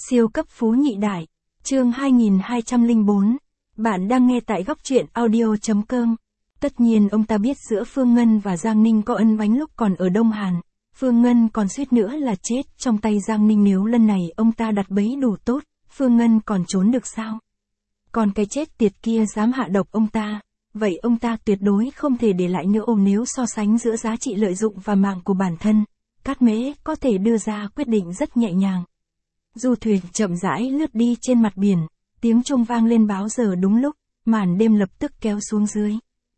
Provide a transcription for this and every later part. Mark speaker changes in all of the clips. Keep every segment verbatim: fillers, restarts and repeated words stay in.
Speaker 1: Siêu cấp phú nhị đại, chương hai nghìn hai trăm lẻ bốn. Bạn đang nghe tại góc truyện audio chấm com. Tất nhiên ông ta biết giữa Phương Ngân và Giang Ninh có ân oán lúc còn ở Đông Hàn. Phương Ngân còn suýt nữa là chết trong tay Giang Ninh, nếu lần này ông ta đặt bẫy đủ tốt, Phương Ngân còn trốn được sao? Còn cái chết tiệt kia dám hạ độc ông ta, vậy ông ta tuyệt đối không thể để lại nữa. Ôm nếu so sánh giữa giá trị lợi dụng và mạng của bản thân, Cát Mễ có thể đưa ra quyết định rất nhẹ nhàng. Du thuyền chậm rãi lướt đi trên mặt biển, tiếng chuông vang lên báo giờ đúng lúc, màn đêm lập tức kéo xuống dưới.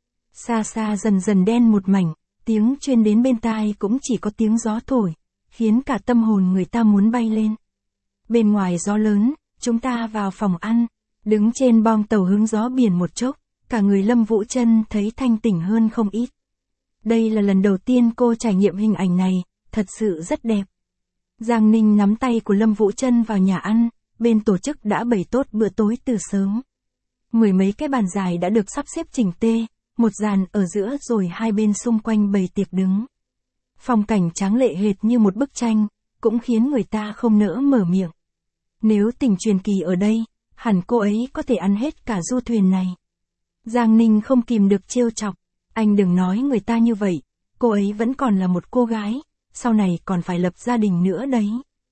Speaker 1: Xa xa dần dần đen một mảnh, tiếng truyền đến bên tai cũng chỉ có tiếng gió thổi, khiến cả tâm hồn người ta muốn bay lên. Bên ngoài gió lớn, chúng ta vào phòng ăn, đứng trên bong tàu hứng gió biển một chốc, cả người Lâm Vũ Trân thấy thanh tỉnh hơn không ít. Đây là lần đầu tiên cô trải nghiệm hình ảnh này, thật sự rất đẹp. Giang Ninh nắm tay của Lâm Vũ Trân vào nhà ăn, bên tổ chức đã bày tốt bữa tối từ sớm. Mười mấy cái bàn dài đã được sắp xếp chỉnh tê, một dàn ở giữa rồi hai bên xung quanh bày tiệc đứng. Phong cảnh tráng lệ hệt như một bức tranh, cũng khiến người ta không nỡ mở miệng. Nếu Tình Truyền Kỳ ở đây, hẳn cô ấy có thể ăn hết cả du thuyền này. Giang Ninh không kìm được trêu chọc, anh đừng nói người ta như vậy, cô ấy vẫn còn là một cô gái, sau này còn phải lập gia đình nữa đấy.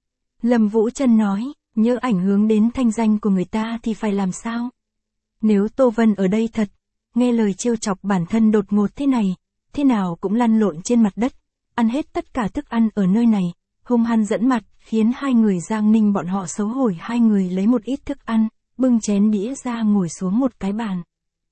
Speaker 1: Lâm Vũ Trân nói, nhớ ảnh hưởng đến thanh danh của người ta thì phải làm sao? Nếu Tô Vân ở đây thật, nghe lời trêu chọc bản thân đột ngột thế này, thế nào cũng lăn lộn trên mặt đất, ăn hết tất cả thức ăn ở nơi này, hung hăng dẫn mặt, khiến hai người Giang Ninh bọn họ xấu hổ. Hai người lấy một ít thức ăn, bưng chén đĩa ra ngồi xuống một cái bàn.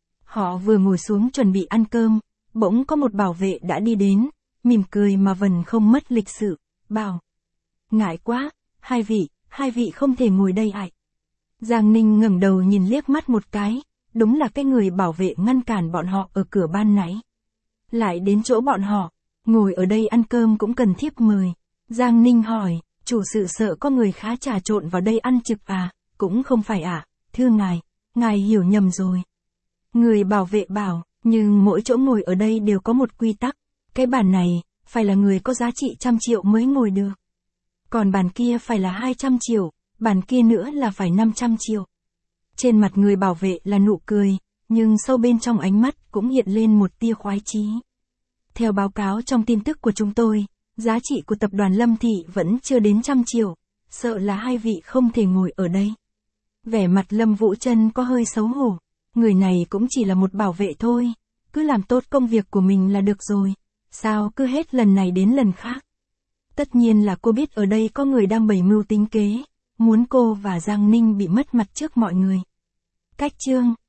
Speaker 1: Họ vừa ngồi xuống chuẩn bị ăn cơm, bỗng có một bảo vệ đã đi đến, mỉm cười mà vẫn không mất lịch sự, bảo. Ngại quá, hai vị, hai vị không thể ngồi đây ạ. Giang Ninh ngẩng đầu nhìn liếc mắt một cái, đúng là cái người bảo vệ ngăn cản bọn họ ở cửa ban nãy. Lại đến chỗ bọn họ, ngồi ở đây ăn cơm cũng cần thiếp mời. Giang Ninh hỏi, chủ sự sợ có người khá trà trộn vào đây ăn trực à? Cũng không phải ạ, à? Thưa ngài, ngài hiểu nhầm rồi. Người bảo vệ bảo, nhưng mỗi chỗ ngồi ở đây đều có một quy tắc, cái bàn này, phải là người có giá trị trăm triệu mới ngồi được. Còn bàn kia phải là hai trăm triệu, bàn kia nữa là phải năm trăm triệu. Trên mặt người bảo vệ là nụ cười, nhưng sâu bên trong ánh mắt cũng hiện lên một tia khoái chí. Theo báo cáo trong tin tức của chúng tôi, giá trị của tập đoàn Lâm Thị vẫn chưa đến trăm triệu, sợ là hai vị không thể ngồi ở đây. Vẻ mặt Lâm Vũ Trân có hơi xấu hổ, người này cũng chỉ là một bảo vệ thôi, cứ làm tốt công việc của mình là được rồi, sao cứ hết lần này đến lần khác. Tất nhiên là cô biết ở đây có người đang bày mưu tính kế, muốn cô và Giang Ninh bị mất mặt trước mọi người. Cách chương